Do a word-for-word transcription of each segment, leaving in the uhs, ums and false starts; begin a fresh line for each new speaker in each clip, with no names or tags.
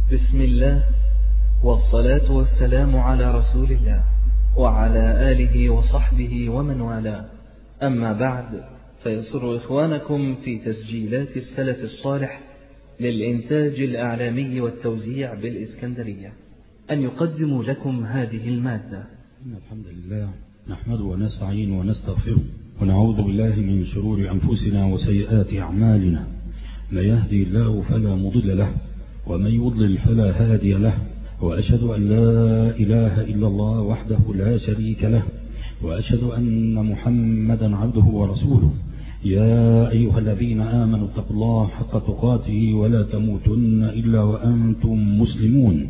بسم الله والصلاة والسلام على رسول الله وعلى آله وصحبه ومن والاه. أما بعد، فيسر إخوانكم في تسجيلات السلف الصالح للإنتاج الإعلامي والتوزيع بالإسكندرية أن يقدموا لكم هذه المادة.
إن الحمد لله نحمده ونستعين ونستغفره ونعوذ بالله من شرور أنفسنا وسيئات أعمالنا. من يهدي الله فلا مضل له ومن يضلل فلا هادي له، وأشهد أن لا إله إلا الله وحده لا شريك له، وأشهد أن محمدا عبده ورسوله. يا أيها الذين آمنوا اتقوا الله حق تقاته ولا تموتن إلا وأنتم مسلمون.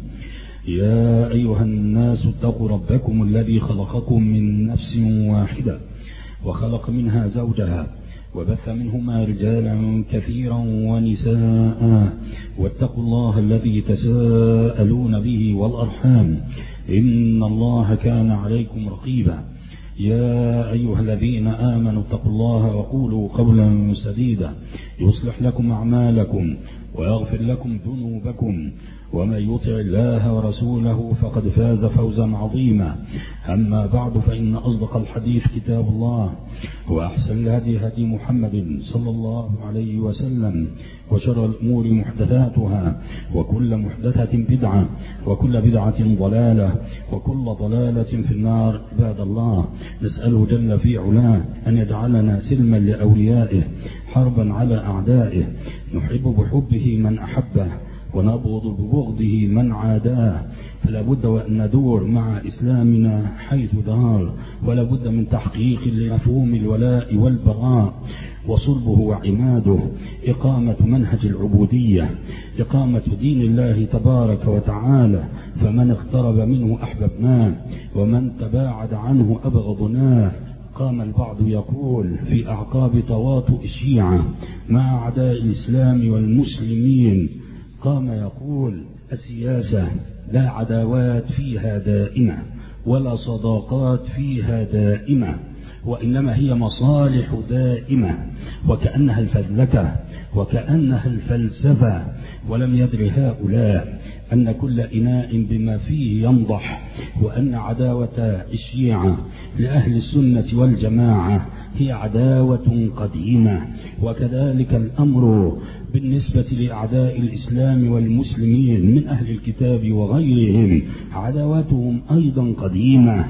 يا أيها الناس اتقوا ربكم الذي خلقكم من نفس واحدة وخلق منها زوجها وبث منهما رجالا كثيرا ونساء، واتقوا الله الذي تساءلون به والأرحام إن الله كان عليكم رقيبا. يا أيها الذين آمنوا اتقوا الله وقولوا قولا سديدا يصلح لكم أعمالكم ويغفر لكم ذنوبكم، ومن يطع الله ورسوله فقد فاز فوزا عظيما. أما بعد، فإن أصدق الحديث كتاب الله، وأحسن الهدي هدي محمد صلى الله عليه وسلم، وشر الأمور محدثاتها، وكل محدثة بدعة، وكل بدعة ضلالة، وكل ضلالة في النار. عباد الله، نسأله جل في علاه أن يجعلنا سلما لأوليائه حربا على أعدائه، نحب بحبه من أحبه ونبغض ببغضه من عاداه. فلا بد وأن ندور مع إسلامنا حيث دار، ولا بد من تحقيق لمفهوم الولاء والبراء، وصلبه وعماده إقامة منهج العبودية، إقامة دين الله تبارك وتعالى. فمن اقترب منه أحببناه، ومن تباعد عنه أبغضناه. قام البعض يقول في أعقاب تواطؤ الشيعة مع أعداء الإسلام والمسلمين، قام يقول: السياسة لا عداوات فيها دائمة ولا صداقات فيها دائمة، وإنما هي مصالح دائمة، وكأنها الفذلكة وكأنها الفلسفة. ولم يدر هؤلاء أن كل إناء بما فيه ينضح، وأن عداوة الشيعة لأهل السنة والجماعة هي عداوة قديمة، وكذلك الأمر بالنسبة لأعداء الإسلام والمسلمين من أهل الكتاب وغيرهم، عداوتهم أيضا قديمة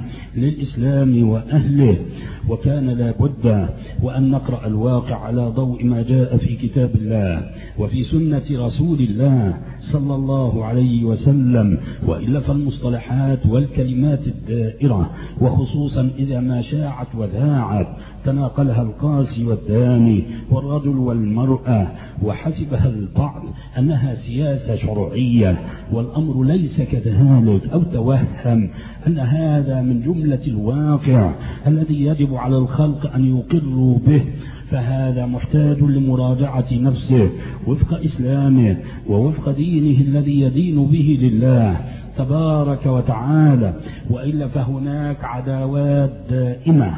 للإسلام وأهله. وكان لا بد وأن نقرأ الواقع على ضوء ما جاء في كتاب الله وفي سنة رسول الله صلى الله عليه وسلم، وإلا فالمصطلحات والكلمات الدائرة، وخصوصا إذا ما شاعت وذاعت تناقلها القاسي والداني والرجل والمرأة، وحسبها البعض أنها سياسة شرعية، والأمر ليس كذلك، أو توهم أن هذا من جملة الواقع الذي يجب على الخلق أن يقروا به. فهذا محتاج لمراجعة نفسه وفق إسلامه ووفق دينه الذي يدين به لله تبارك وتعالى، وإلا فهناك عداوات دائمة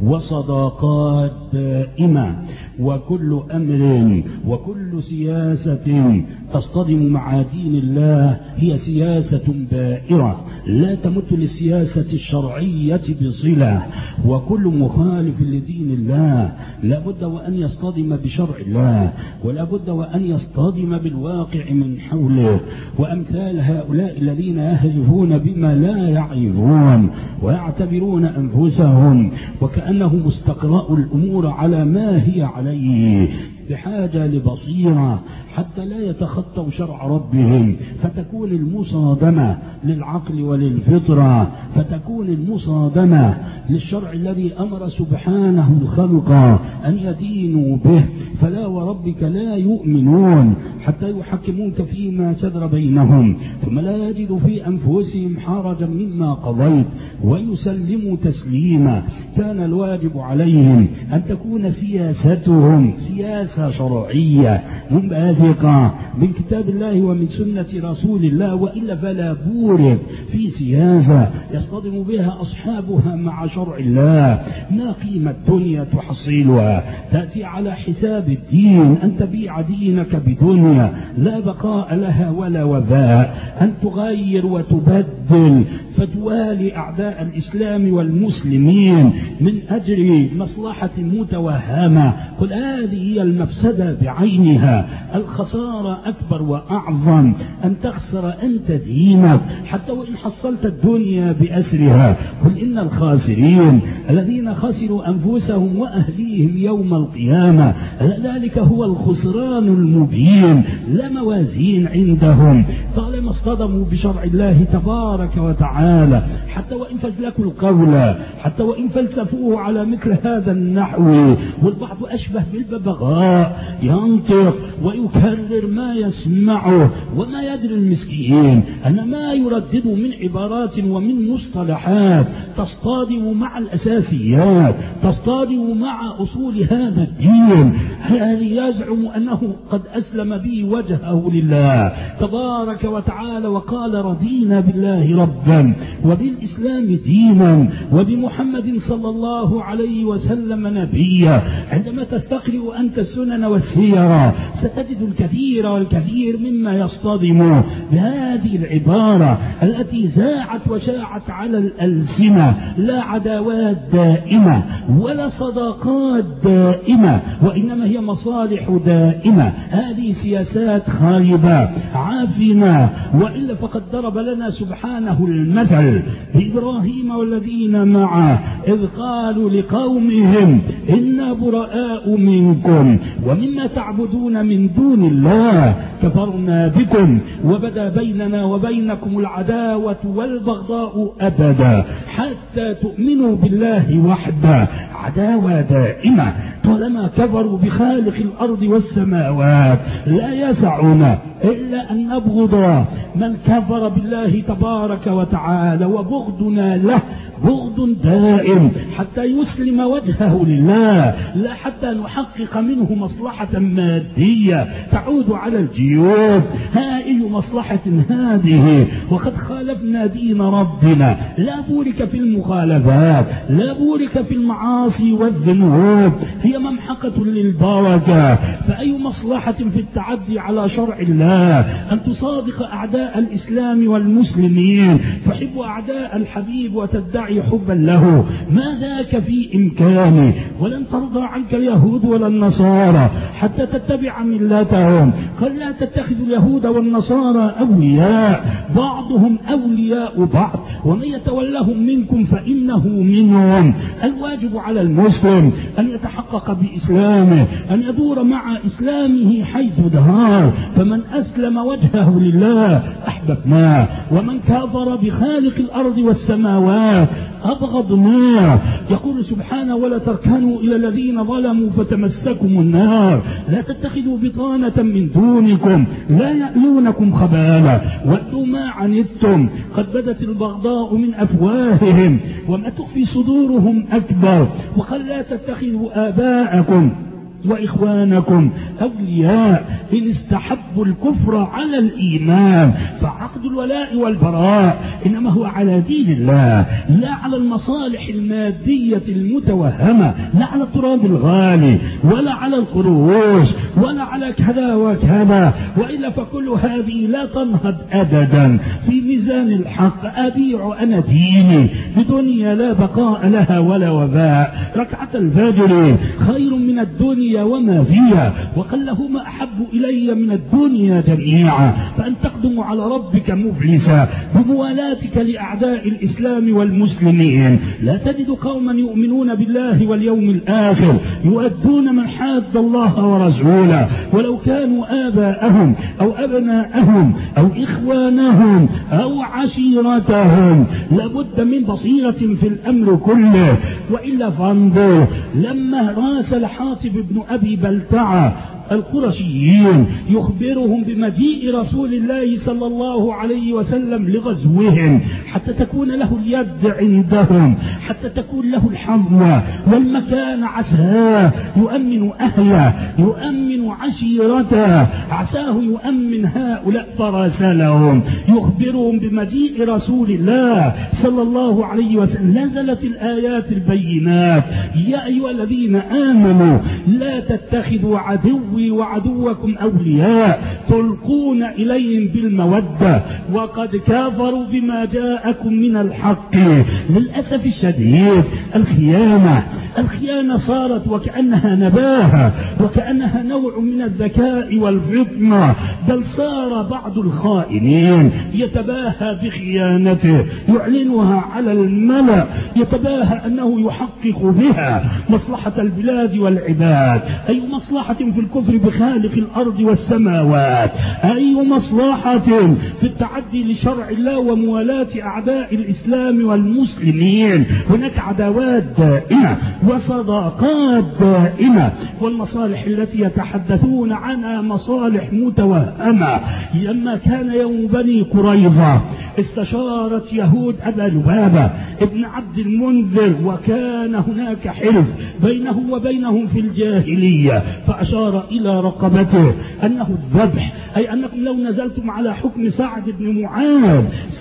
وصداقات دائمة، وكل أمر وكل سياسة تصطدم مع دين الله هي سياسة بائرة لا تمت للسياسة الشرعية بصلة، وكل مخالف لدين الله لا بد وأن يصطدم بشرع الله، ولا بد وأن يصطدم بالواقع من حوله. وأمثال هؤلاء الذين يهرفون بما لا يعرفون ويعتبرون أنفسهم وكأنهم استقرأوا الأمور على ما هي عليه، بحاجة لبصيرة حتى لا يتخطوا شرع ربهم، فتكون المصادمة للعقل وللفطرة، فتكون المصادمة للشرع الذي أمر سبحانه الخلق أن يدينوا به. فلا وربك لا يؤمنون حتى يحكموك فيما شجر بينهم ثم لا يجدوا في أنفسهم حرجا مما قضيت ويسلموا تسليما. كان الواجب عليهم أن تكون سياستهم سياسة سياسة شرعية منبثقة من كتاب الله ومن سنة رسول الله، وإلا فلا بورد في سياسة يصطدم بها أصحابها مع شرع الله. ما قيمة الدنيا تحصيلها؟ تأتي على حساب الدين، أن تبيع دينك بدنيا لا بقاء لها ولا وفاء، أن تغير وتبدل فتوالي أعداء الإسلام والمسلمين من أجل مصلحة متوهمة. قل هذه هي المفسدة بعينها، الخسارة أكبر وأعظم أن تخسر أنت دينك حتى وإن حصلت الدنيا بأسرها. قل إن الخاسرين الذين خسروا أنفسهم وأهليهم يوم القيامة ذلك هو الخسران المبين، لا موازين عندهم طالما اصطدموا بشرع الله تبارك وتعالى، حتى وإن فزلكوا القول، حتى وإن فلسفوه على مثل هذا النحو. والبعض أشبه بالببغاء ينطق ويكرر ما يسمعه وما يدري المسكين أن ما يردد من عبارات ومن مصطلحات تصطادم مع الأساسيات، تصطادم مع أصول هذا الدين. الذي يزعم أنه قد أسلم به وجهه لله تبارك وتعالى وقال رضينا بالله ربا وبالإسلام دينا وبمحمد صلى الله عليه وسلم نبيا. عندما تستقرئ أنت السنن والسيرة ستجد الكثير والكثير مما يصطدم بهذه العبارة التي زاعت وشاعت على الألسنة. لا عداوات دائمة ولا صداقات دائمة، وإنما هي مصالح دائمة. هذه سياسات خاربة عافنة، وإلا فقد ضرب لنا سبحانه المثل بإبراهيم والذين معه إذ قالوا لقومهم إنا براء منكم ومما تعبدون من دون الله كفرنا بكم وبدا بيننا وبينكم العداوة والبغضاء أبدا حتى تؤمنوا بالله وحده. عداوة دائمة طالما كفروا بخالق الأرض والسماوات. لا يسعنا إلا أن نبغض من كفر بالله تبارك وتعالى، وبغضنا له بغض دائم حتى يسلم وجهه لله، لا حتى نحقق منه مصلحة مادية تعود على الجيوب. ها أي مصلحة هذه وقد خالفنا دين ربنا؟ لا بورك في المخالفات، لا بورك في المعاصي والذنوب، هي ممحقة للبركة. فأي مصلحة في التعدي على شرع الله؟ أن تصادق أعداء الإسلام والمسلمين، تحب أعداء الحبيب وتدعي حبا له، ما ذاك في إمكانه. ولن ترضى عنك اليهود ولا النصارى حتى تتبع ملتهم. قال لا تتخذوا اليهود والنصارى أولياء، بعضهم أولياء بعض ومن يتولهم منكم فإنه منهم. الواجب على المسلم أن يتحقق بإسلامه، أن يدور مع إسلامه حيث دار. فمن أسلم وجهه لله أحببناه، ومن كفر بخالق الأرض والسماوات أبغضناه. يقول سبحانه ولا تركنوا إلى الذين ظلموا فتمسكم النار. لا تتخذوا بطانة من دونكم لا يألونكم خبالا ودوا ما عنتم قد بدت البغضاء من أفواههم وما تخفي صدورهم أكبر. وقال لا تتخذوا آباءكم وإخوانكم أولياء إن استحبوا الكفر على الإيمان. فعقد الولاء والبراء إنما هو على دين الله، لا على المصالح المادية المتوهمة، لا على التراب الغالي ولا على القروش ولا على كذا وكذا. وإلا فكل هذه لا تنهض أبدا في ميزان الحق. أبيع أنا ديني بدنيا لا بقاء لها ولا وفاء. ركعة الفجر خير من الدنيا وما فيها، وقال له ما أحب إلي من الدنيا جميعا. فأن تقدم على ربك مفلسا بموالاتك لأعداء الإسلام والمسلمين. لا تجد قوما يؤمنون بالله واليوم الآخر يؤدون من حاد الله ورسوله ولو كانوا آباءهم أو أبناءهم أو إخوانهم أو عشيرتهم. لابد من بصيرة في الأمر كله. وإلا فانظر لما راسل حاطب بن أبي بلتعة القرشيين يخبرهم بمجيء رسول الله صلى الله عليه وسلم لغزوهم حتى تكون له اليد عندهم، حتى تكون له الحظوة والمكان، عساه يؤمن أهله، يؤمن عشيرته، عساه يؤمن هؤلاء فراسلهم، يخبرهم بمجيء رسول الله صلى الله عليه وسلم. نزلت الآيات البينات: يا أيها الذين آمنوا لا تتخذوا عدوي وعدوكم أولياء تلقون إليهم بالمودة وقد كافروا بما جاءكم من الحق. للأسف الشديد الخيانة الخيانة صارت وكأنها نباهة، وكأنها نوع من الذكاء والفطنة، بل صار بعض الخائنين يتباهى بخيانته، يعلنها على الملأ، يتباهى أنه يحقق بها مصلحة البلاد والعباد. أي مصلحة في الكفر بخالق الأرض والسماوات، أي مصلحة في التعدي لشرع الله وموالاة أعداء الإسلام والمسلمين. هناك عداوات دائمة وصداقات دائمة، والمصالح التي يتحدثون عنها مصالح متوهمة. لما كان يوم بني قريظة استشارت يهود أبا لبابة ابن عبد المنذر، وكان هناك حلف بينه وبينهم في الجاهلية، فأشار إلى رقبته أنه الذبح، أي أنكم لو نزلتم على حكم سعد بن معاذ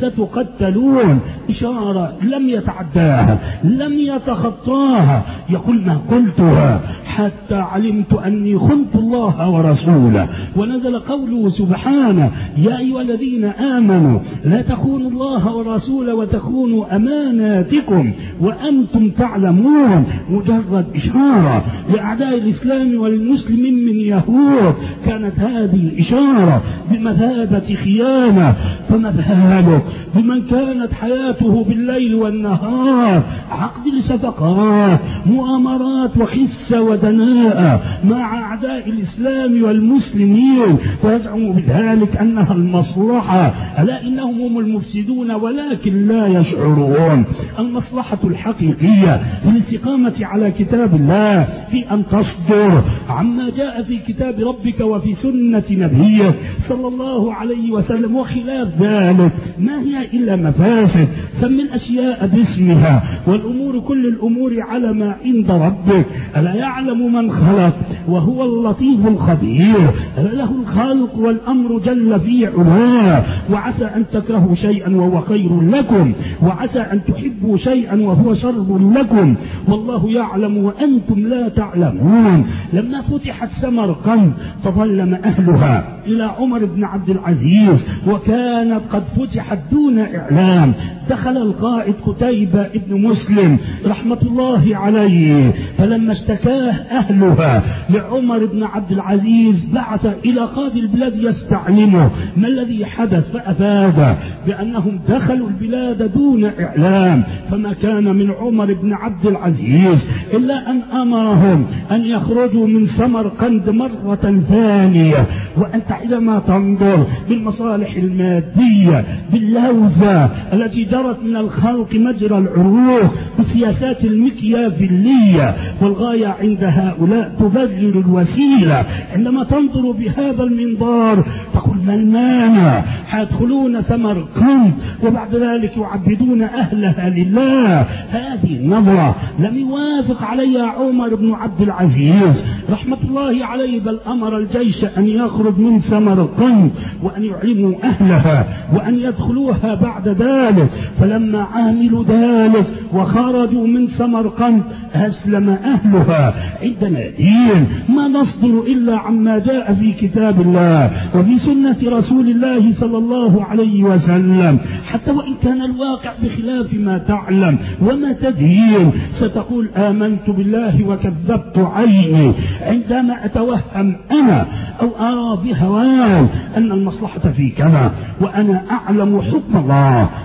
ستقتلون. إشارة لم يتعداها، لم يتخطاها، يقول ما قلتها حتى علمت أني خنت الله ورسوله. ونزل قوله سبحانه: يا أيها الذين آمنوا لا تخونوا الله ورسوله وتخونوا أماناتكم وأنتم تعلمون. مجرد إشارة لأعداء الإسلام والمسلمين من يهود، كانت هذه الإشارة بمثابة خيانة. فما بالك بمن كانت حياته بالليل والنهار عقد لصفقات، مؤامرات وخسة ودناءة مع أعداء الإسلام والمسلمين، ويزعم بذلك أنها المصلحة. ألا إنهم هم المفسدون ولكن لا يشعرون. المصلحة الحقيقية في الاستقامة على كتاب الله، في أن تصدر عما جاء في كتاب ربك وفي سنة نبيه صلى الله عليه وسلم، وخلاف ذلك ما هي إلا مفاسد. سم الأشياء باسمها، والأمور كل الأمور على ما عند ربك. ألا يعلم من خلق وهو اللطيف الخبير؟ ألا له الخلق والأمر جل في علاه. وعسى أن تكرهوا شيئا وهو خير لكم، وعسى أن تحبوا شيئا وهو شر لكم، والله يعلم وأنتم لا تعلمون. لما فتحت سمرقند تظلم أهلها إلى عمر بن عبد العزيز، وكانت قد فتحت دون إعلام. دخل القائد قتيبة بن مسلم رحمة الله عليه، فلما اشتكاه أهلها لعمر بن عبد العزيز بعث إلى قاضي البلاد يستعلمه ما الذي حدث، فأفاد بأنهم دخلوا البلاد دون إعلام. فما كان من عمر بن عبد العزيز إلا أن أمرهم أن يخرجوا من سمرقند مرة ثانية. وأنت عندما تنظر بالمصالح المادية، باللوثة التي جرت من الخلق مجرى العروق، بالسياسات المكيافيلية، والغاية عند هؤلاء تبرر الوسيلة. عندما تنظر بهذا المنظار تقول ما المانع؟ حيدخلون سمرقند وبعد ذلك يعبدون أهلها لله. هذه النظرة لم يوافق عليها عمر بن عبد العزيز رحمة الله عليه، بل أمر الجيش أن يخرج من سمرقند وأن يعلموا أهلها وأن يدخلوها بعد ذلك. فلما عاملوا ذلك وخرجوا من سمرقند أسلم أهلها. عندنا دين ما نصدر إلا عما جاء في كتاب الله وفي سنة رسول الله صلى الله عليه وسلم، حتى وإن كان الواقع بخلاف ما تعلم وما تدين. ستقول آمنت بالله وكذبت عيني عندما أتوهم أنا أو أرى بهواي أن المصلحة في كذا، وأنا أعلم حكم الله جل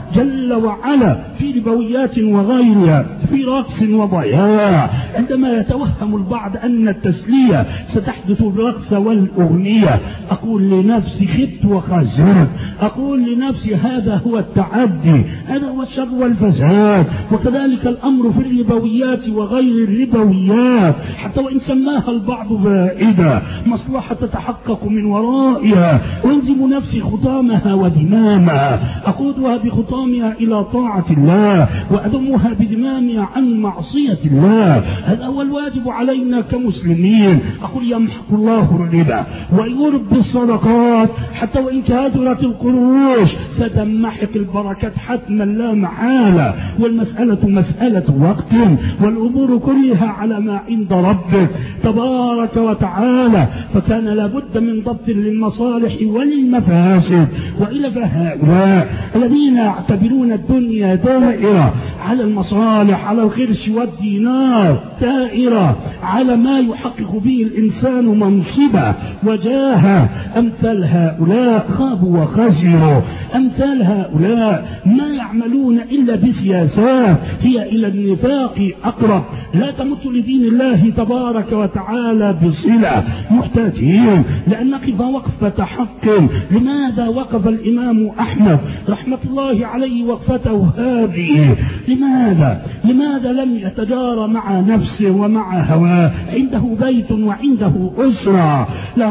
جل وعلا في ربويات وغيرها، في رقص وضياع. عندما يتوهم البعض أن التسلية ستحدث بالرقص والأغنية، أقول لنفسي خبت وخسرت، أقول لنفسي هذا هو التعدي، هذا هو الشر والفساد. وكذلك الأمر في الربويات وغير الربويات، حتى وإن سماها البعض فائدة مصلحة تتحقق من ورائها، وانزم نفسي خطامها ودمامها، أقودها بخطامها إلى طاعة الله وأدمها بدمامها عن معصية الله. هذا هو الواجب علينا كمسلمين. أقول يمحق الله الربا ويربي الصدقات، حتى وإن كثرت القروش ستمحق البركات حتما لا محالة. والمسألة مسألة وقت، والأمور كلها على ما عند ربك تبارك وتعالى، فكان لابد من ضبط للمصالح وللمفاسد. وإلى فهؤلاء الذين يعتبرون الدنيا دائرة على المصالح، على الخرش والدينار، دائرة على ما يحقق به الإنسان منصبة وجاهة، أمثال هؤلاء خابوا وخسروا. أمثال هؤلاء ما يعملون إلا بسياسات هي إلى النفاق أقرب، لا تمت لدين الله تبارك وتعالى بصلة. محتاجين لأن نقف وقفة حق. لماذا وقف الإمام أحمد رحمة الله عليه وقفته هذه؟ لماذا لماذا لم يتجارى مع نفسه ومع هواه؟ عنده بيت وعنده أسرة،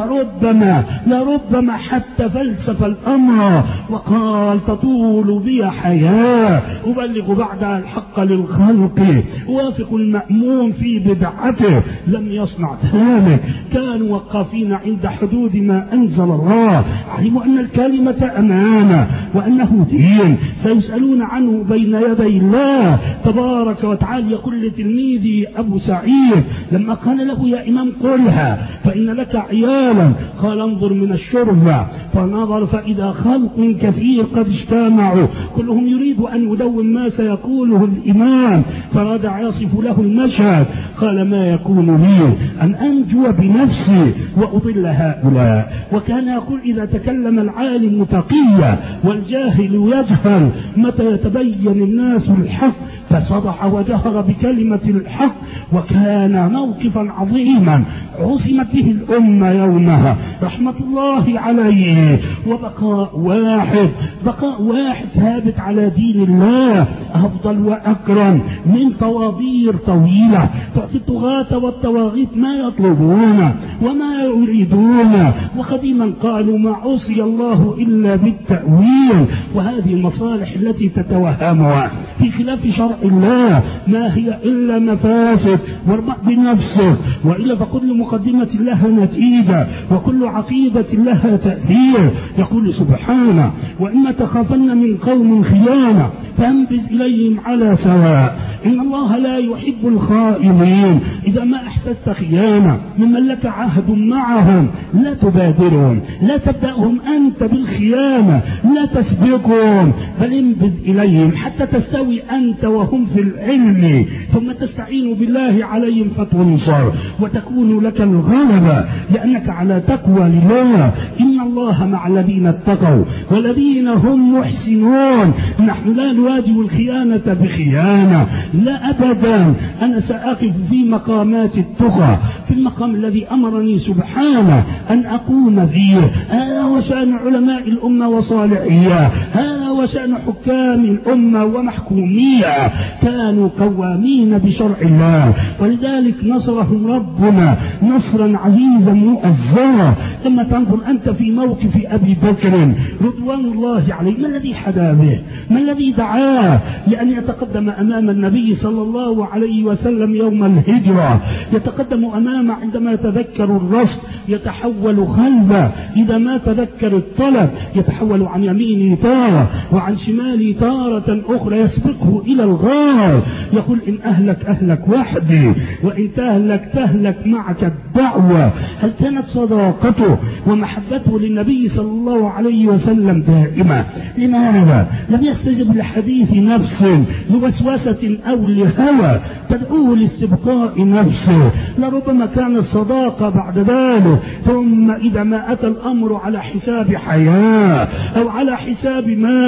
لربما لربما حتى فلسف الأمر وقال تطول بي حياة، أبلغ بعدها الحق للخلق، وافق المأمون في بدعته. لم يصنع ذلك، كانوا وقافين عند حدود ما أنزل الله، علموا أن الكلمة أمانة وأنه دين سيسألون عنه بين يدي الله تبارك وتعالى. يقول لتلميذي أبو سعيد لما قال له يا إمام قلها فإن لك عيالا، قال انظر من الشرب، فنظر فإذا خلق كثير قد اجتمعوا كلهم يريد أن يدون ما سيقوله الإمام، فرجع يصف له المشهد، قال ما يكون لي أن أنجو بنفسي وأضل هؤلاء. وكان يقول إذا تكلم العالم تقيا والجاهل يجهل، متى يتبين الناس الحق فصدح وجهر بكلمة الحق. وكان موقفا عظيما عصمت به الأمة يومها رحمة الله عليه. وبقاء واحد بقاء واحد ثابت على دين الله أفضل وأكرم من طوابير طويلة تعطي الطغاة والطواغيت ما يطلبون وما يريدون. وقديما قالوا ما عصي الله إلا بالتأويل. وهذه المصالح التي تتوهمها في خلاف شرع الله ما هي إلا مفاسد، واربع بنفسه. وإلا فكل مقدمة لها نتيجة وكل عقيدة لها تأثير. يقول سبحانه وإما تخافن من قوم خيانة فانبذ إليهم على سواء إن الله لا يحب الخائنين. إذا ما أحسست خيانة ممن لك عهد معهم لا تبادرهم، لا تبدأهم أنت بالخيانة، لا تسبقهم، بل انبذ إليهم حتى تستوي أنت وهم في العلم، ثم تستعين بالله عليهم فتنصر وتكون لك الغلبة لأنك على تقوى لله. إن الله مع الذين اتقوا والذين هم محسنون. نحن لا نواجه الخيانة بخيانة، لا أبدا. أنا سأقف في مقامات التقى، في المقام الذي أمرني سبحانه أن أقوم فيه. هذا هو شأن علماء الأمة وصالحيها، هذا هو شأن حكام الأمة ومحكوميها، كانوا قوامين بشرع الله، ولذلك نصرهم ربنا نصرا عزيزا مؤزرا. لما تنظر أنت في موقف أبي بكر رضوان الله عليه، ما الذي حدا به؟ ما الذي دعاه لأن يتقدم أمام النبي صلى الله عليه وسلم يوم الهجرة؟ يتقدم أمامه عندما يتذكر الرصد يتحول خلفه، إذا ما تذكر الطلب يتحول عن يمينه تارة وعن شماله تارة أخرى، يسبقه إلى الغار. يقول إن أهلك أهلك وحدي وإن تهلك تهلك معك الدعوة. هل كانت صداقته ومحبته للنبي صلى الله عليه وسلم دائمة؟ لماذا لم يستجب لحديث نفس لوسوسة أو لهوى تدعوه لاستبقاء نفسه؟ لربما كان الصداقة بعد ذلك، ثم إذا ما أتى الأمر على حساب حياة أو على حساب مال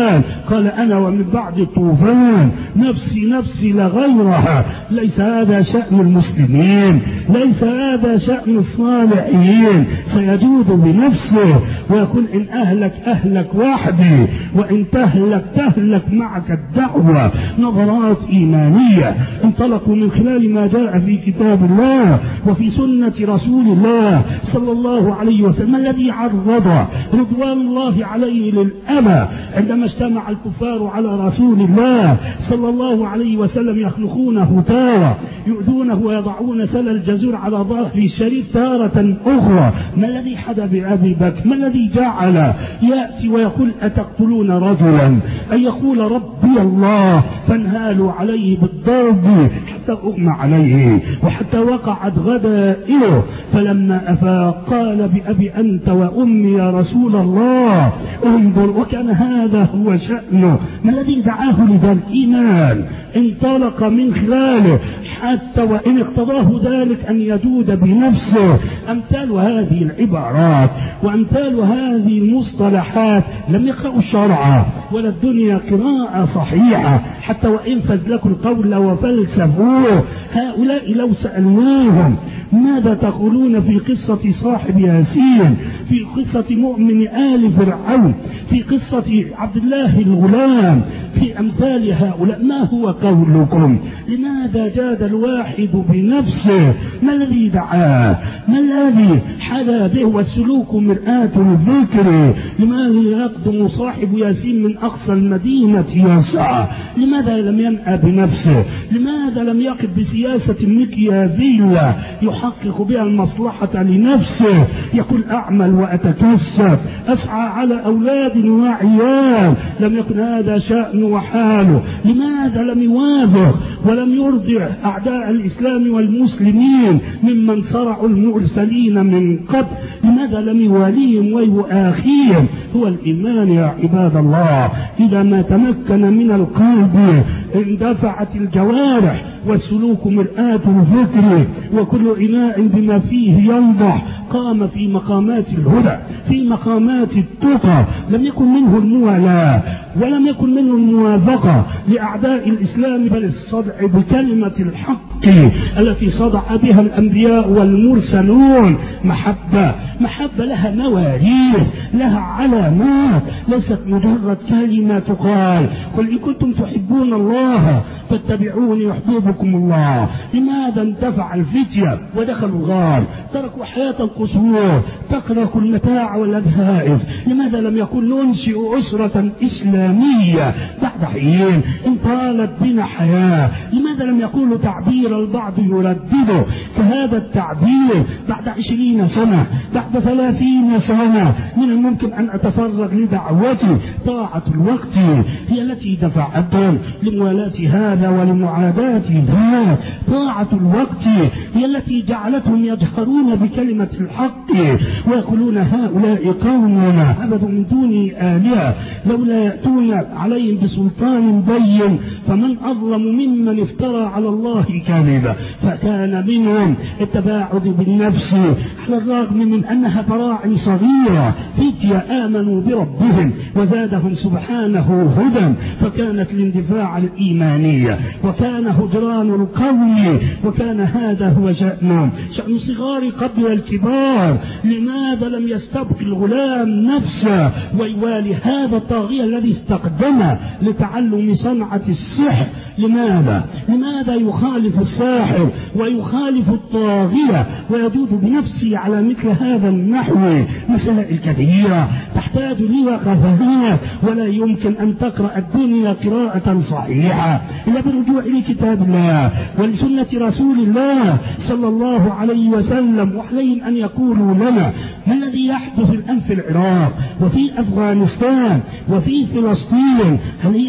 الطوفان قال أنا ومن بعد الطوفان نفسي نفسي لغيرها. ليس هذا شأن المسلمين، ليس هذا شأن الصالحين. سيجود بنفسه ويقول إن أهلك أهلك وحدي وإن تهلك تهلك معك الدعوة. نظرات إيمانية انطلقوا من خلال ما جاء في كتاب الله وفي سنة رسول الله صلى الله عليه وسلم الذي عرض رضوان الله عليه للأمة عندما اجتمع الكفار على رسول الله صلى الله عليه وسلم يخلقونه تارة، يؤذونه ويضعون سل الجزور على ظهر الشريف تارة أخرى. ما الذي حدث بأبي بكر؟ ما الذي جعل يأتي ويقول أتقتلون رجلا أن يقول ربي الله فانهالوا عليه بالضرب حتى أغمى عليه وحتى وقعت غدائره، فلما أفاق قال بأبي أنت وأمي يا رسول الله انظر. وكان هذا هو شأنه. ما الذي دعاه لذا الإيمان؟ انطلق من خلاله حتى وإن اقتضاه ذلك أن يجود بنفسه. أمثال هذه العبارات وأمثال هذه المصطلحات لم يقرأوا الشرع ولا الدنيا قراءة صحيحة حتى وإن فزلكوا القول وفلسفوه. هؤلاء لو سألناهم ماذا تقولون في قصة صاحب ياسين، في قصة مؤمن آل فرعون، في قصة عبد الله الغلام، في أمثال هؤلاء، ما هو قولكم؟ لماذا جاد الواحد بنفسه؟ ما الذي دعاه؟ ما الذي حدا به؟ والسلوك مرآة الذكر. لماذا يقدم صاحب ياسين من أقصى المدينة يسعى؟ لماذا لم ينأى بنفسه؟ لماذا لم يقف بسياسة مكيافية يحقق بها المصلحة لنفسه؟ يقول أعمل وأتكسب، أسعى على أولاد وعيال. لم يكن هذا شأن وحاله. لماذا لم يوافق ولم يرضع أعداء الإسلام والمسلمين ممن صرعوا المرسلين من قبل؟ لماذا لم يواليهم ويؤاخيهم؟ هو الإيمان يا عباد الله. إذا ما تمكن من القلب اندفعت الجوارح، والسلوك مرآة الفكر، وكل إناء بما فيه ينضح. قام في مقامات الهدى، في مقامات التقى. لم يكن منه الموالاة ولم يكن منه الموافقة لأعداء الإسلام، بل الصدع بكلمة الحق التي صدع بها الأنبياء والمرسلون. محبة محبة لها مواريث، لها علامات، ليست مجرد كلمة تقال. قل إن كنتم تحبون الله فاتبعوني يحببكم الله. لماذا اندفع الفتية ودخلوا الغار، تركوا حياة القصور، تقلقوا المتاع والأذهائف؟ لماذا لم يكن ننشئ أسرة إسلامية بعد حين إن طالت بنا حياة؟ لماذا لم يقولوا تعبير البعض يردده كهذا التعبير بعد عشرين سنة، بعد ثلاثين سنة من الممكن أن أتفرغ لدعوتي؟ طاعة الوقت هي التي دفعتهم لموالاة هذا ولمعاداة ذاك. طاعة الوقت هي التي جعلتهم يجهرون بكلمة الحق ويقولون هؤلاء قومنا عبدوا من دونه آلهة لولا يأتون عليهم بسلطان بين فمن أظلم ممن افترى على الله كاذبا. فكان منهم التباعد بالنفس على الرغم من أنها براعم صغيرة، فتية آمنوا بربهم وزادهم سبحانه هدى. فكانت الاندفاع الإيمانية وكان هجران القوم، وكان هذا هو شأنهم، شأن صغار قبل الكبار. لماذا لم يستبق الغلام نفسه ويوالي هذا الطاغية الذي استقدمه لتعلم صنعة السحر؟ لماذا لماذا يخالف الساحر ويخالف الطاغية ويجود بنفسه على مثل هذا النحو؟ مسائل كثيرة تحتاج لوقفات، ولا يمكن أن تقرأ الدنيا قراءة صحيحة إلا بالرجوع لكتاب الله ولسنة رسول الله صلى الله عليه وسلم. وعليهم أن يقولوا لنا ما الذي يحدث الآن في العراق وفي أفغانستان وفي فلسطين؟ هل هي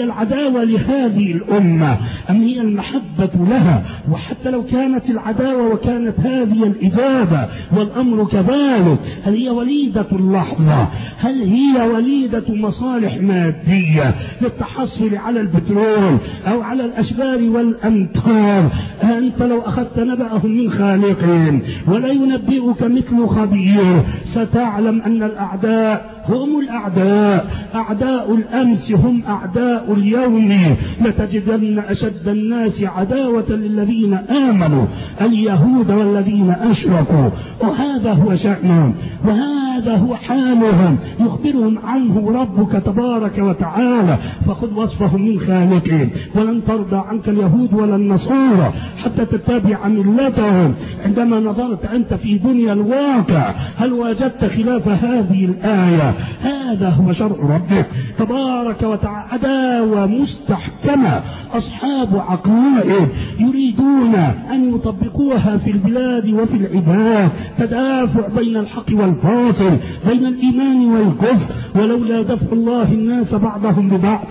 هي العداوة لهذه الأمة أم هي المحبة لها؟ وحتى لو كانت العداوة وكانت هذه الإجابة والأمر كذلك، هل هي وليدة اللحظة؟ هل هي وليدة مصالح مادية للتحصل على البترول أو على الأشجار والأمطار؟ أنت لو أخذت نبأهم من خالقهم ولا ينبئك مثل خبير ستعلم أن الأعداء هم الأعداء، أعداء الأمس هم أعداء اليوم. لتجدن أشد الناس عداوة للذين آمنوا اليهود والذين أشركوا، وهذا هو شأنهم وهذا هو حالهم يخبرهم عنه ربك تبارك وتعالى. فخذ وصفهم من خالقهم، ولن ترضى عنك اليهود ولا النصارى حتى تتبع ملتهم. عندما نظرت أنت في دنيا الواقع هل وجدت خلاف هذه الآية؟ هذا هو شرع ربك تبارك وتعالى، عداوة مستحكمة. أصحاب عقائد يريدون أن يطبقوها في البلاد وفي العباد، تدافع بين الحق والباطل، بين الإيمان والكفر. ولولا دفع الله الناس بعضهم ببعض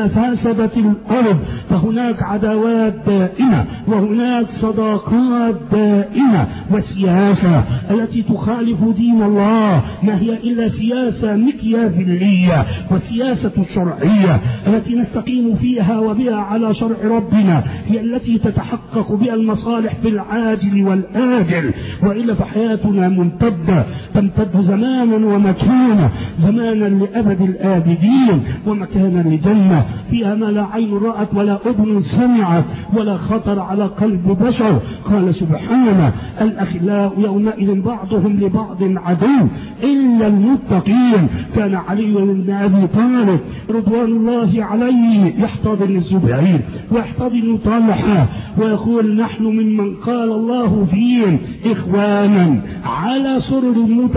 لفسدت الأرض. فهناك عداوات دائمة وهناك صداقات دائمة. والسياسة التي تخالف دين الله ما هي إلا سياسة مكيافيلية، والسياسة الشرعية التي نستقيم فيها وبها على شرع ربنا هي التي تتحقق بها المصالح في العاجل والآجل. وإلا فحياتنا ممتدة تمتد زمانا ومكانا، زمانا لأبد الآبدين ومكانا لجنة فيها ما لا عين رأت ولا أذن سمعت ولا خطر على قلب بشر. قال سبحانه: الأخلاء يومئذ بعضهم لبعض عدو إلا المتقين. كان علي بن أبي طالب رضوان الله عليه يحتضن الزبير ويحتضن طلحة ويقول: نحن ممن قال الله فيهم إخوانا على سرر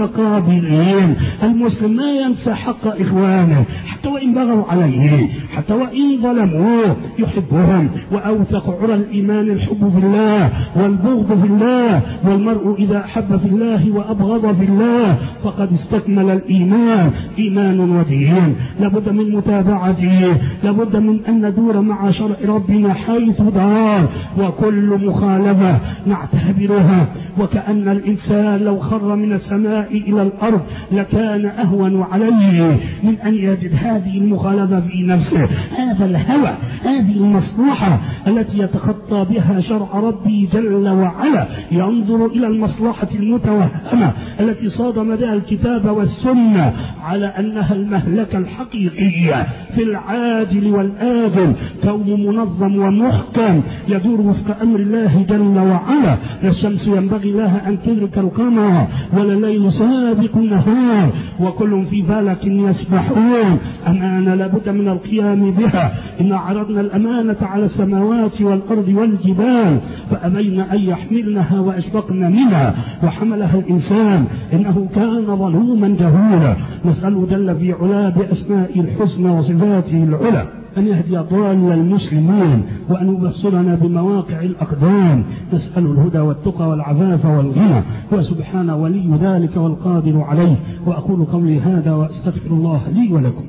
متقابلين. المسلم ما ينسى حق إخوانه حتى وإن بغوا عليه، حتى وإن ظلموه يحبهم. وأوثق عرى الإيمان الحب في الله والبغض في الله، والمرء إذا أحب في الله وأبغض في الله فقد استكمل الإيمان إيمان ودين. لابد من متابعته، لابد من أن ندور مع شرع ربنا حيث دار، وكل مخالفة نعتبرها وكأن الإنسان لو خر من السماء إلى الأرض لكان أهون عليه من أن يجد هذه المخالفة في نفسه. هذا الهوى، هذه المصلحة التي يتخطى بها شرع ربي جل وعلا، ينظر إلى المصلحة المتوهمة التي صادم بها الكتاب والسنة على أنها المهلكة الحقيقية في العاجل والآجل. كون منظم ومحكم يدور وفق أمر الله جل وعلا. لا الشمس ينبغي لها أن تدرك القمر ولا الليل سابق النهار وكل في فلك يسبحون. أمانة لابد من القيام بها. إن عرضنا الأمانة على السماوات والأرض والجبال فأبين أن يحملنها وأشفقن منها وحملها الإنسان إنه كان ظلوما جهولا. نسأل جل في علاه بأسماء الحسنى وصفاته العلى أن يهدي ضال المسلمين وأن يبصرنا بمواقع الأقدام. نسأل الهدى والتقى والعفاف والغنى، وسبحان ولي ذلك والقادر عليه. وأقول قولي هذا وأستغفر الله لي ولكم.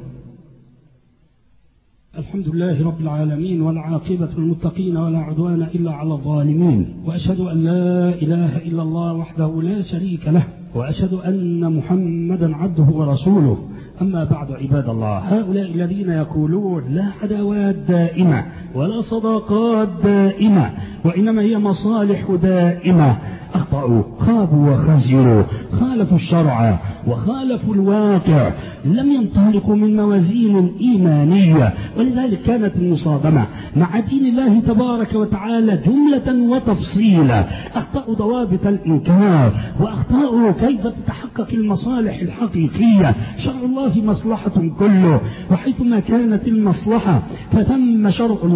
الحمد لله رب العالمين، والعاقبة للمتقين ولا عدوان إلا على الظالمين. وأشهد أن لا إله إلا الله وحده لا شريك له، وأشهد أن محمدا عبده ورسوله. أما بعد عباد الله، هؤلاء الذين يقولون لا عداوات دائمة ولا صداقات دائمة وإنما هي مصالح دائمة أخطأوا، خابوا وخسروا، خالفوا الشرع وخالفوا الواقع، لم ينطلقوا من موازين إيمانية. ولذلك كانت المصادمة مع دين الله تبارك وتعالى جملة وتفصيلا. أخطأوا ضوابط الإنكار، وأخطأوا كيف تتحقق المصالح الحقيقية. شرع الله مصلحة كله، وحيثما كانت المصلحة فثم شرع الله.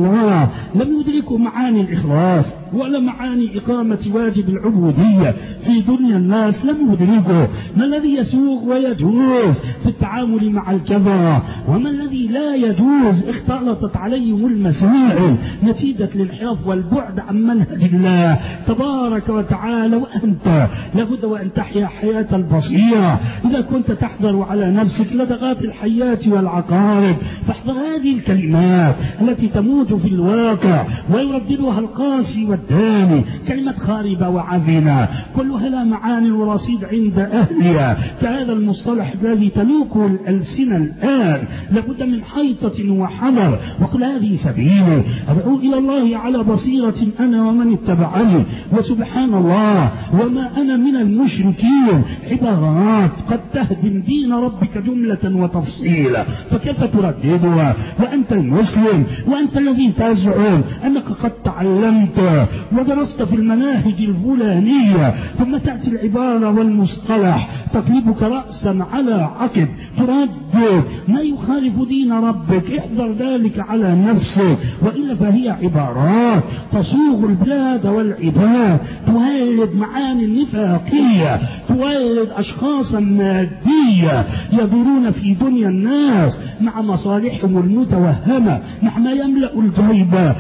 الله لم يدركوا معاني الإخلاص ولا معاني إقامة واجب العبودية في دنيا الناس، لم يدركوا ما الذي يسوغ ويجوز في التعامل مع الكفرة وما الذي لا يجوز. اختلطت عليهم المسائل نتيجة الانحراف والبعد عن منهج الله تبارك وتعالى. وأنت لابد وأن تحيا حياة البصيرة. إذا كنت تحذر على نفسك لدغات الحيات والعقارب فاحذر هذه الكلمات التي تموت في الواقع ويرددها القاسي والداني، كلمة خاربة وعفنة كلها لا معاني ورصيد عند أهلها، كهذا المصطلح الذي تلوك الألسنة الآن. لابد من حيطة وحذر. وقل هذه سبيلي أدعو إلى الله على بصيرة أنا ومن اتبعني وسبحان الله وما أنا من المشركين. عبارات قد تهدم دين ربك جملة وتفصيلا، فكيف ترددها وأنت المسلم وأنت الذي تزعم أنك قد تعلمت ودرست في المناهج الفلانية، ثم تأتي العبارة والمصطلح تقلبك رأسا على عقب تردد ما يخالف دين ربك. احذر ذلك على نفسك، وإلا فهي عبارات تصوغ البلاد والعباد، تولد معاني نفاقية، تولد أشخاصا مادية يدورون في دنيا الناس مع مصالحهم المتوهمة، مع ما يملأ الجيب،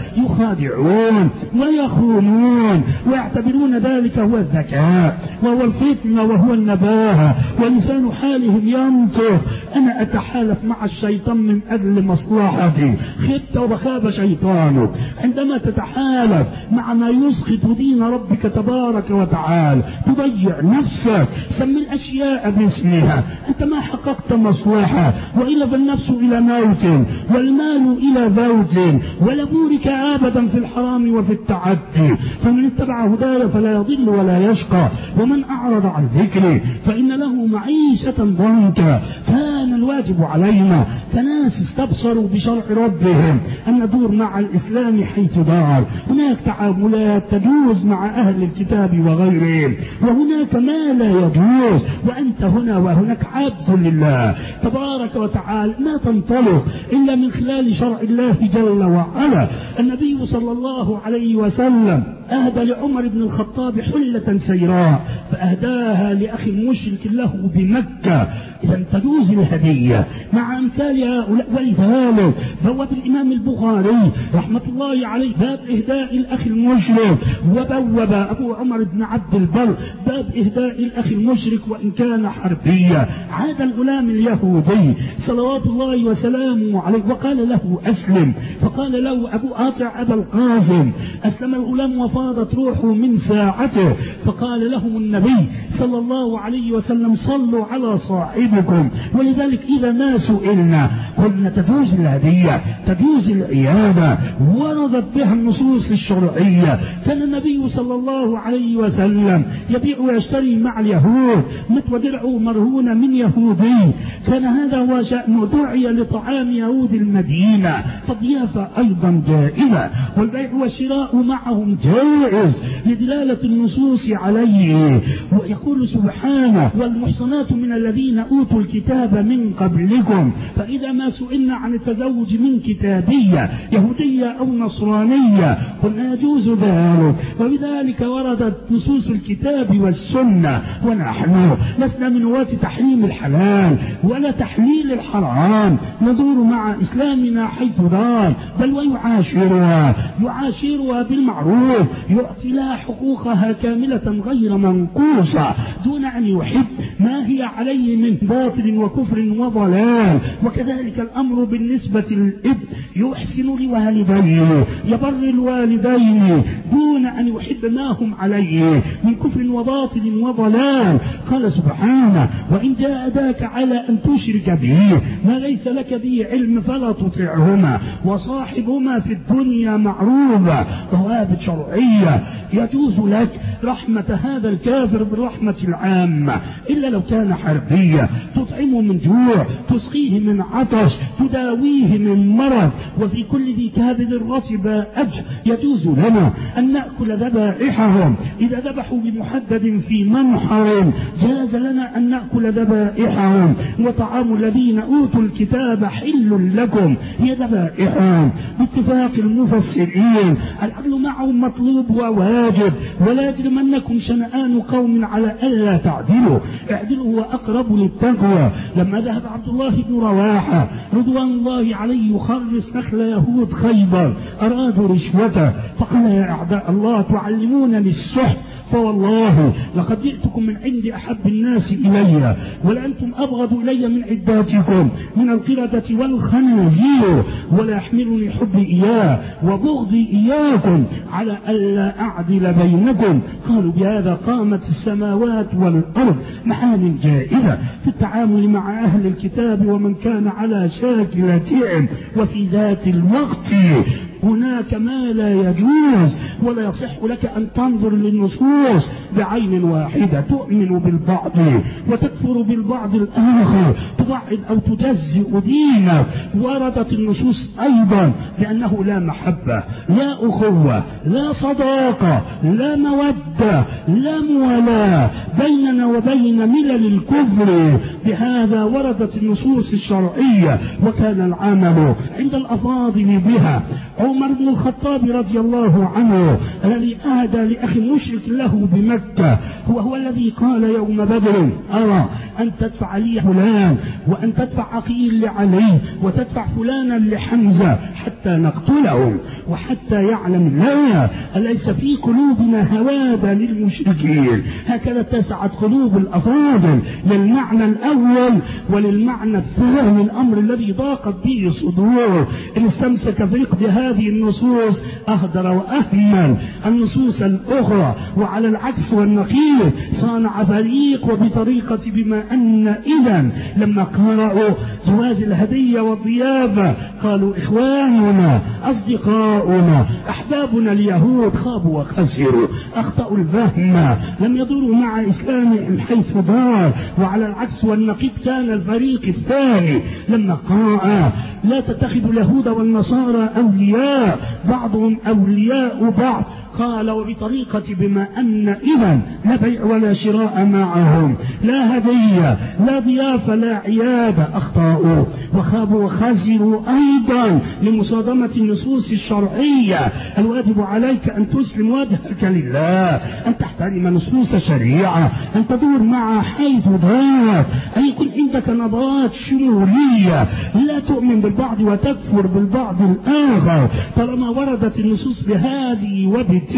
يخادعون ويخونون ويعتبرون ذلك هو الذكاء وهو الفتنة وهو النباهة، ولسان حالهم ينطق أنا أتحالف مع الشيطان من أجل مصلحتي. خبت وخاب شيطانك عندما تتحالف مع ما يسخط دين ربك تبارك وتعالى، تضيع نفسك. سم الأشياء باسمها، أنت ما حققت مصلحة، وإلا فالنفس إلى موت والمال إلى فوت ولا بورك أبدا في الحرام وفي التعدي. فمن اتبع هدايا فلا يضل ولا يشقى، ومن أعرض عن ذكري فإن له معيشة ضنكا. كان الواجب علينا كناس استبصروا بشرع ربهم أن ندور مع الإسلام حيث دار. هناك تعاملات تجوز مع أهل الكتاب وغيرهم، وهناك ما لا يجوز، وأنت هنا وهناك عبد لله تبارك وتعالى. ما تنطلق إلا من خلال شرع الله جل وعلا. النبي صلى الله عليه وسلم أهدى لعمر بن الخطاب حلة سيراء فأهداها لأخي مشرك له بمكة. إذا تجوز الهدية مع أمثال هؤلاء. ولذلك بواب الإمام البخاري رحمة الله عليه باب إهداء الأخ المشرك، وبوب أبو عمر بن عبد البر باب إهداء الأخ المشرك وإن كان حربيا. عاد الغلام اليهودي صلوات الله وسلامه عليه وقال له أسلم، فقال له أبو آطع أبا القاسم. أسلم الغلام وفاضت روحه من ساعته، فقال لهم النبي صلى الله عليه وسلم صلوا على صاحبكم. ولذلك إذا ما سئلنا قلنا تجوز الهدية، تجوز العيادة، وردت بها النصوص الشرعية. كان النبي صلى الله عليه وسلم يبيع ويشتري مع اليهود، مت ودرعه مرهونة من يهودي. كان هذا هو شأنه، دعي لطعام يهود المدينة، فالضيافة أيضا جائزة، والبيع والشراء معهم جائز لدلالة النصوص عليه. ويقول سبحانه والمحصنات من الذين أوتوا الكتاب من قبلكم، فإذا ما سئلنا عن التزوج من كتابية يهودية أو نصرانية قلنا يجوز ذلك، وبذلك وردت نصوص الكتاب والسنة. ونحن لسنا من هواة تحريم الحلال ولا تحليل الحرام، ندور مع إسلامنا حيث دار، بل ويعاشرها يعاشرها بالمعروف، يعطي لها حقوقها كاملة غير منقوصة، دون أن يحب ما هي عليه من باطل وكفر وضلال. وكذلك الأمر بالنسبة للابن، يحسن لوالديه، يبر الوالدين دون أن يحب ما هم عليه من كفر وباطل وضلال. قال سبحانه وإن جاهداك على أن تشرك به ما ليس لك به علم فلا تطعهما وصاحبهما في الدنيا معروفا. ضوابط شرعية يجوز لك رحمة هذا الكافر بالرحمة الرحمة العامة إلا لو كان حربيا، تطعمه من جوع، تسقيه من عطش، تداويه من مرض. وفي كل ذي كابد رطب أجر يجوز لنا أن نأكل ذبائحهم إذا ذبحوا بمحدد في منحر، جاز لنا أن نأكل ذبائحهم. وطعام الذين أوتوا الكتاب حل لكم هي ذبائحهم باتفاق المفسرين. العدل معهم مطلوب وواجب، ولا يجرمنكم شنآن قوم على ألا تعدلوا، اعدلوا هو أقرب للتقوى. لما ذهب عبد الله بن رواحة رضوان الله عليه يخرس نخل يهود خيبر أرادوا رشوته، فقال يا أعداء الله تعلمونني السحت، فوالله لقد جئتكم من عند أحب الناس إلي، ولأنتم أبغض إلي من عداتكم من القردة والخنازير، ولا يحملني حبي إياه وبغضي إياكم على ألا أعدل بينكم. قالوا بهذا قامت السماوات والأرض. معان جائزة في التعامل مع أهل الكتاب ومن كان على شاكلتهم، وفي ذات الوقت هناك ما لا يجوز، ولا يصح لك أن تنظر للنصوص بعين واحدة، تؤمن بالبعض وتكفر بالبعض الآخر، تبعد أو تجزئ دينك. وردت النصوص أيضا بأنه لا محبة، لا أخوة، لا صداقة، لا مودة، لا موالاة بيننا وبين ملل الكفر. بهذا وردت النصوص الشرعية، وكان العمل عند الأفاضل بها. عمر بن الخطاب رضي الله عنه الذي أهدى لأخ مشرك له بمكة، هو هو الذي قال يوم بدر أرى أن تدفع لي فلان، وأن تدفع عقيل لعلي، وتدفع فلانا لحمزة حتى نقتلهم، وحتى يعلم لا أليس في قلوبنا هوادة للمشركين. هكذا اتسعت قلوب الأفاضل للمعنى الأول وللمعنى الثاني، الأمر الذي ضاقت به صدور. إن استمسك فريق بهذه النصوص أهدر وأهمل النصوص الأخرى، وعلى العكس والنقيض صانع فريق وبطريقة بما أن إذن لما قرأوا جواز الهدية والضيافة قالوا إخواننا أصدقاؤنا أحبابنا اليهود خابوا وخسروا، أخطأوا الفهم، لم يدوروا مع إسلامهم حيث دار. وعلى العكس والنقيض كان الفريق الثاني لما قرأ لا تتخذوا اليهود والنصارى أولياء بعضهم أولياء بعض، قال وبطريقة بما أن إذن لا بيع ولا شراء معهم، لا هدية لا ضيافة لا عيادة، أخطأوا وخابوا وخسروا أيضا لمصادمة النصوص الشرعية. الواجب عليك أن تسلم وجهك لله، أن تحترم نصوص شريعة، أن تدور مع حيث دار، أن يكون عندك نظرات شمولية، لا تؤمن بالبعض وتكفر بالبعض الآخر طالما وردت النصوص بهذه وبتلك.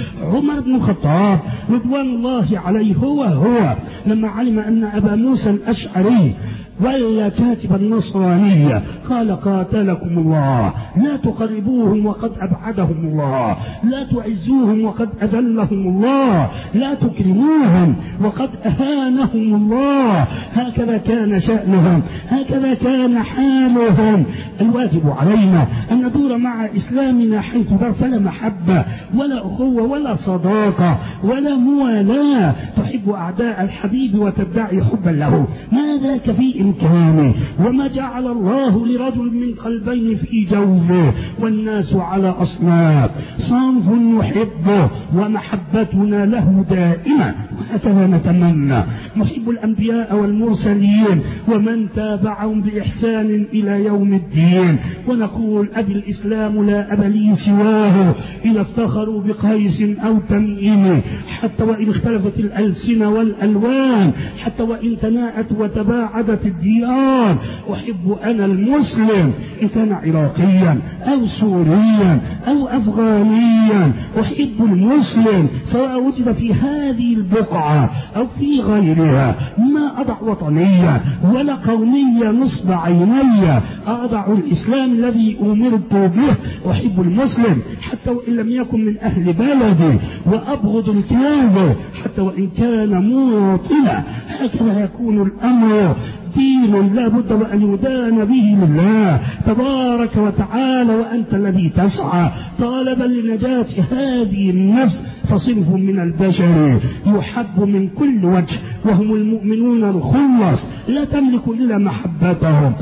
عمر بن الخطاب رضوان الله عليه هو هو لما علم أن أبا موسى الأشعري ولا كاتب النصرانية قال قاتلكم الله، لا تقربوهم وقد أبعدهم الله، لا تعزوهم وقد أذلهم الله، لا تكرموهم وقد أهانهم الله. هكذا كان شأنهم، هكذا كان حالهم. الواجب علينا أن ندور مع إسلامنا حيث دار، فلا محبة ولا أخوة ولا صداقة ولا موالاة. تحب أعداء الحبيب وتدعي حبا له، ما ذاك في إمكانه. وما جعل الله لرجل من قلبين في جوفه والناس على أصناف، صنف نحبه ومحبتنا له دائما، وهكذا نتمنى. نحب الأنبياء والمرسلين ومن تابعهم بإحسان إلى يوم الدين، ونقول أبي الإسلام لا أب لي سواه إذا افتخروا بقيس أو تميم، حتى وإن اختلفت الألسنة والألوان، حتى وإن تناءت وتباعدت الديار. أحب أنا المسلم إن كان عراقيا أو سوريا أو أفغانيا، أحب المسلم سواء وجد في هذه البقعة أو في غيرها. ما أضع وطنية ولا قومية نصب عيني، أضع الإسلام الذي أمرت به. أحب المسلم حتى وإن لم يكن من أهل بلدي، وأبغض الكافر حتى وإن كان مواطنا. هكذا يكون الأمر
دين لا بد وأن يدان به لله تبارك وتعالى، وأنت الذي تسعى طالبا لنجاة هذه النفس. فصنف من البشر يحب من كل وجه وهم المؤمنون الخلص، لا تملك إلا محبتهم،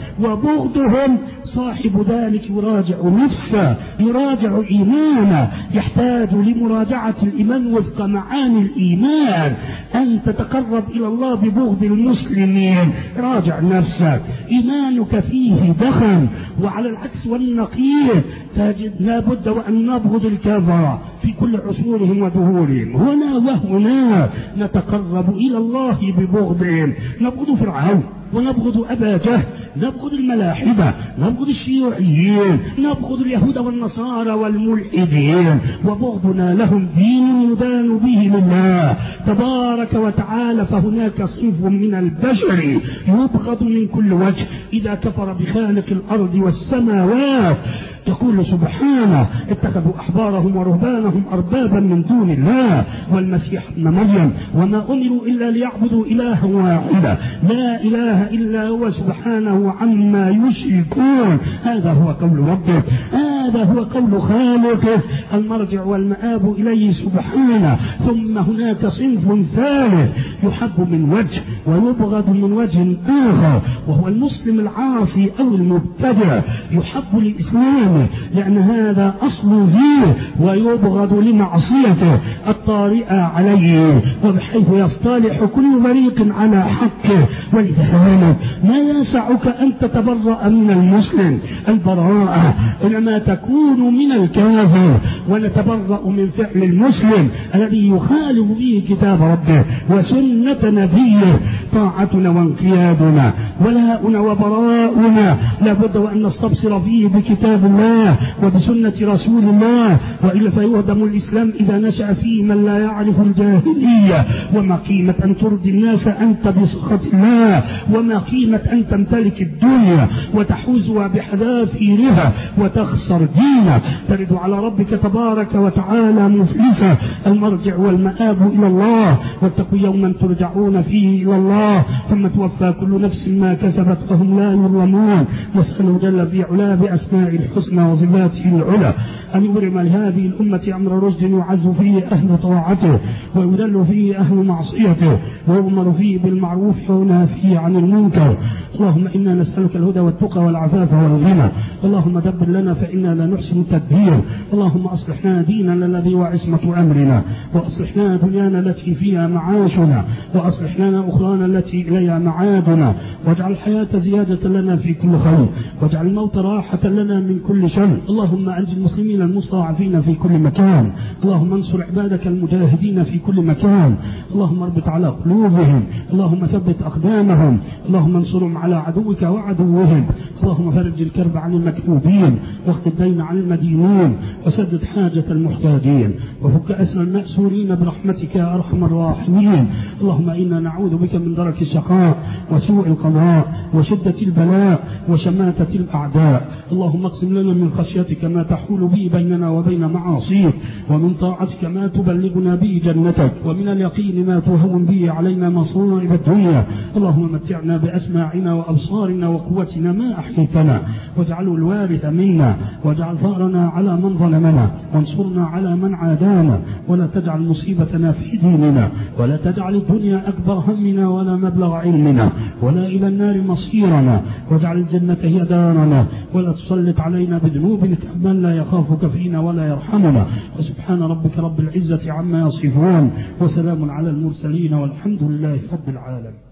وبغضهم صاحب ذلك يراجع نفسه، يراجع إيمانه، يحتاج لمراجعة الإيمان وفق معاني الإيمان. أن تتقرب إلى الله ببغض المسلمين، راجع نفسك، إيمانك فيه دخن. وعلى العكس والنقيض تجد لا بد وأن نبغض الكفرة في كل عصورهم ودهورهم. هنا وهنا نتقرب إلى الله ببغضهم، نبغض فرعون ونبغض أبا جهل، نبغض الملاحدة، نبغض الشيوعيين، نبغض اليهود والنصارى والملحدين، وبغضنا لهم دين يدان به لله تبارك وتعالى. فهناك صنف من البشر يبغض من كل وجه إذا كفر بخالق الأرض والسماوات. يقول سبحانه: اتخذوا أحبارهم ورهبانهم أربابا من دون الله والمسيح ابن مريم وما أمروا إلا ليعبدوا إلها واحدا لا إله إلا هو سبحانه عما يشركون. هذا هو قول ربك، هذا هو قول خالقه، المرجع والمآب إليه سبحانه. ثم هناك صنف ثالث يحب من وجه ويبغض من وجه آخر، وهو المسلم العاصي أو المبتدع. يحب لإسلامه لأن هذا أصل فيه، ويبغض لمعصيته الطارئة عليه، وبحيث يصطلح كل فريق على حقه. ولذلك ما يسعك أن تتبرأ من المسلم البراءة، إنما تكون من الكافر. ونتبرأ من فعل المسلم الذي يخالف به كتاب ربه وسنة نبيه. طاعتنا وانقيادنا ولاؤنا وبراؤنا لابد وأن نستبصر فيه بكتاب الله وبسنة رسول الله، وإلا فيهدم الإسلام إذا نشأ فيه من لا يعرف الجاهلية. وما قيمة أن ترضي الناس أنت بسخط الله، وما قيمة أن تمتلك الدنيا وتحوزها بحذافيرها وتخسر دينك، ترد على ربك تبارك وتعالى مفلسا. المرجع والمآب إلى الله، واتقوا يوما ترجعون فيه إلى الله ثم توفى كل نفس ما كسبت وهم لا يظلمون. نسأله جل في علاه بأسماء الحسنى وصفاته العلى أن يبرم لهذه الأمة أمر رشد يعز فيه أهل طاعته ويذل فيه أهل معصيته ويؤمر فيه بالمعروف وينهى فيه عن المنكر. اللهم إنا نسألك الهدى والتقى والعفاف والغنى. اللهم دبر لنا فإنا لا نحسن التدبير. اللهم أصلح لنا ديننا الذي هو عصمة أمرنا، وأصلح لنا دنيانا التي فيها معاشنا، وأصلح لنا أخرانا التي إليها معادنا، واجعل الحياة زيادة لنا في كل خير، واجعل الموت راحة لنا من كل شر. اللهم أنجي المسلمين المستضعفين في كل مكان، اللهم انصر عبادك المجاهدين في كل مكان، اللهم اربط على قلوبهم، اللهم ثبت أقدامهم، اللهم انصرهم على عدوك وعدوهم، اللهم فرج الكرب عن المكروبين، واخذ الدين عن المدينين، وسدد حاجة المحتاجين، وفك أسر المأسورين برحمتك يا أرحم الراحمين. اللهم إنا نعوذ بك من درك الشقاء وسوء القضاء وشدة البلاء وشماتة الأعداء. اللهم اقسم لنا من خشيتك ما تحول به بيننا وبين معاصيك، ومن طاعتك ما تبلغنا به جنتك، ومن اليقين ما تهون به علينا مصائب الدنيا. اللهم متعنا بأسماعنا وأبصارنا وقوتنا ما أحييتنا، واجعله الوارث منا، واجعل ثأرنا على من ظلمنا، وانصرنا على من عادانا، ولا تجعل مصيبتنا في ديننا، ولا تجعل الدنيا أكبر همنا ولا مبلغ علمنا، ولا إلى النار مصيرنا، واجعل الجنة هي دارنا، ولا تسلط علينا بذنوبنا من لا يخافك فينا ولا يرحمنا. وسبحان ربك رب العزة عما يصفون، وسلام على المرسلين، والحمد لله رب العالمين.